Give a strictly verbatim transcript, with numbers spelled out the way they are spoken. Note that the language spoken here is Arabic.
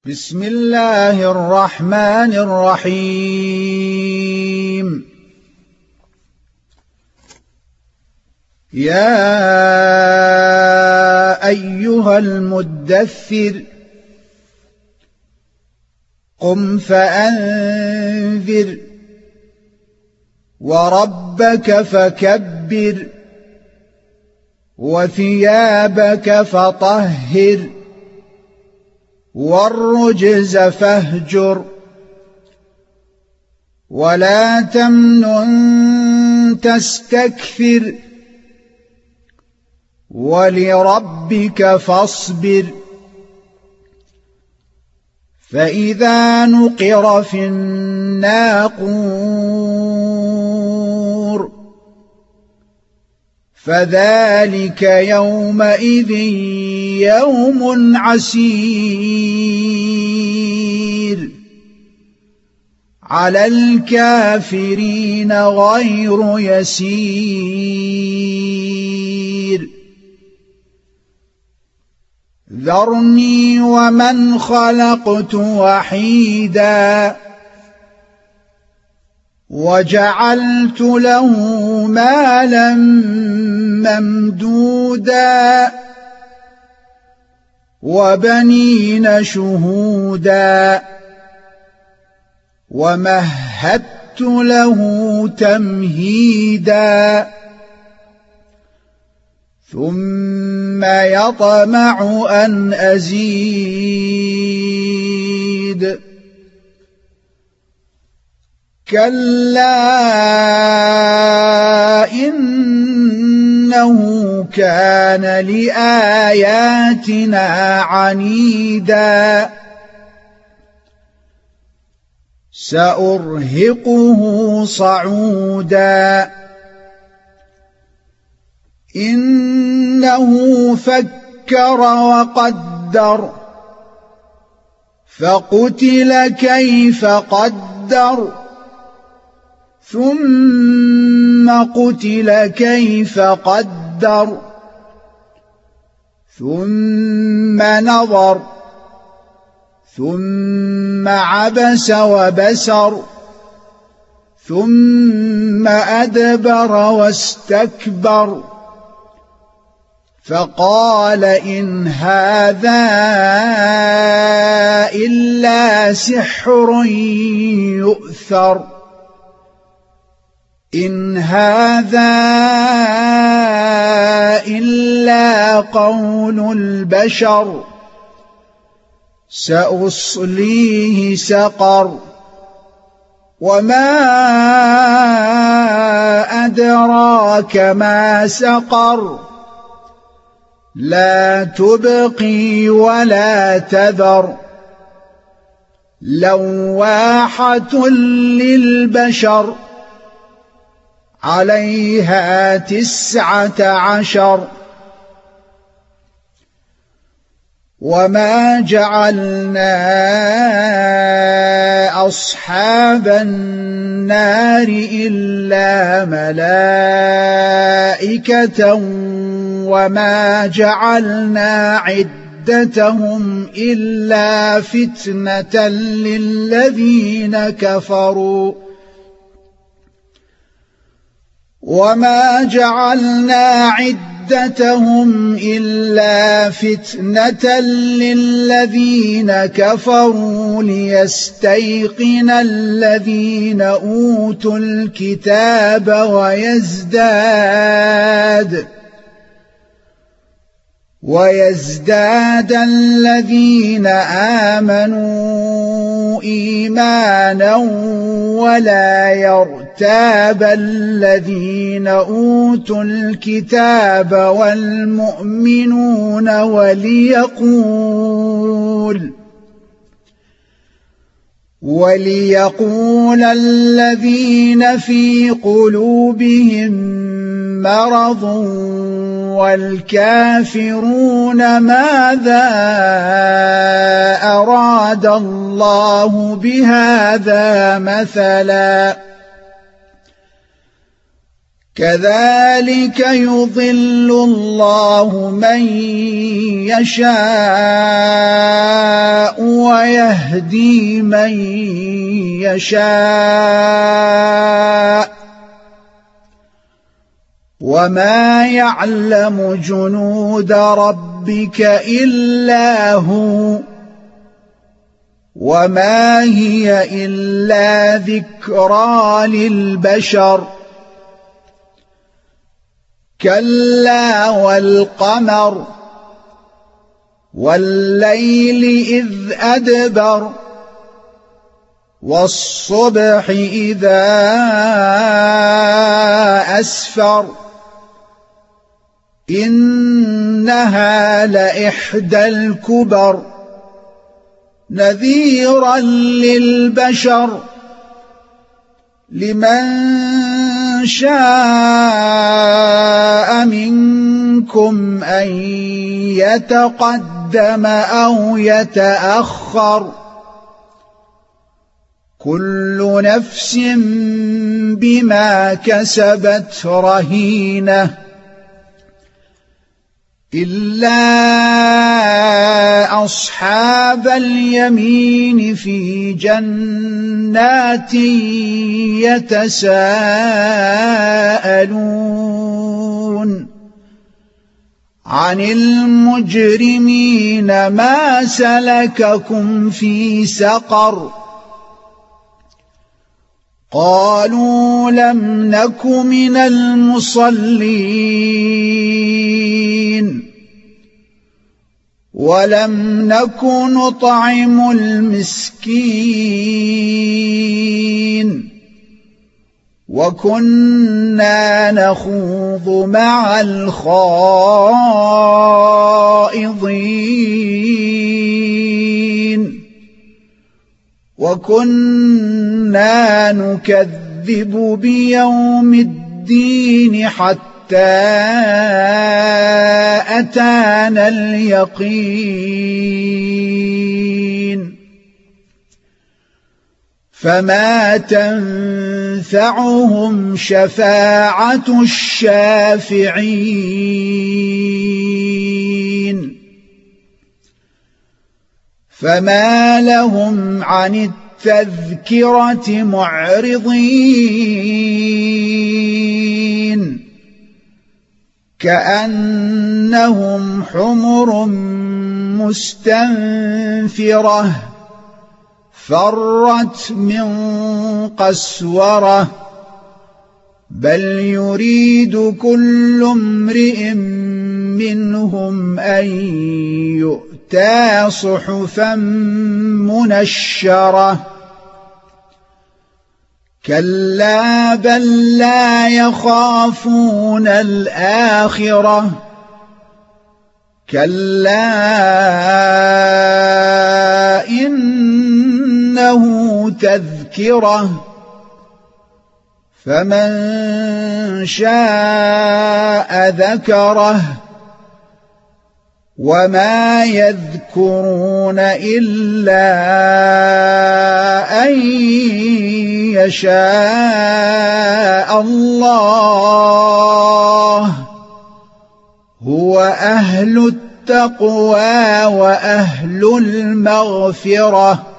بسم الله الرحمن الرحيم. يا أيها المدثر قم فأنذر وربك فكبر وثيابك فطهر والرجز فاهجر ولا تمنن تستكثر ولربك فاصبر. فإذا نقر في الناقور فذلك يومئذ يوم عسير على الكافرين غير يسير. ذرني ومن خلقت وحيدا وجعلت له مالا ممدودا وبنين شهودا ومهدت له تمهيدا ثم يطمع أن أزيد. كلا إنه كان لآياتنا عنيدا سأرهقه صعودا. إنه فكر وقدر فقتل كيف قدر ثم قتل كيف قدر ثم نظر ثم عبس وبسر ثم أدبر واستكبر فقال إن هذا إلا سحر يؤثر إن هذا إلا قول البشر سأصليه سقر وما أدراك ما سقر لا تبقي ولا تذر لواحة للبشر عليها تسعة عشر. وما جعلنا أصحاب النار إلا ملائكة وما جعلنا عدتهم إلا فتنة للذين كفروا وما جعلنا عدتهم إلا فتنة للذين كفروا ليستيقن الذين أوتوا الكتاب ويزداد ويزداد الذين آمنوا إيمانا ولا يرتاب الذين أوتوا الكتاب والمؤمنون وليقول وليقول الذين في قلوبهم مرض والكافرون ماذا أراد الله بهذا مثلا كذلك يضل الله من يشاء ويهدي من يشاء وما يعلم جنود ربك إلا هو وما هي إلا ذكرى للبشر كلا والقمر والليل إذ أدبر والصبح إذا أسفر إنها لإحدى الكبر نذيرا للبشر لمن شاء منكم أن يتقدم أو يتأخر كل نفس بما كسبت رهينة إلا أصحاب اليمين في جنات يتساءلون عن المجرمين ما سلككم في سقر قالوا لم نك من المصلين ولم نك نطعم المسكين وكنا نخوض مع الخائضين وكنا نكذب بيوم الدين حتى أتانا اليقين فما تنفعهم شفاعة الشافعين فما لهم عن التذكرة معرضين كأنهم حمر مستنفرة فرت من قسورة بل يريد كل امرئ منهم أن يؤتى صحفا منشرة كلا بل لا يخافون الآخرة كلا إنه تذكرة فمن شاء ذكره وما يذكرون إلا أن يشاء الله هو أهل التقوى وأهل المغفرة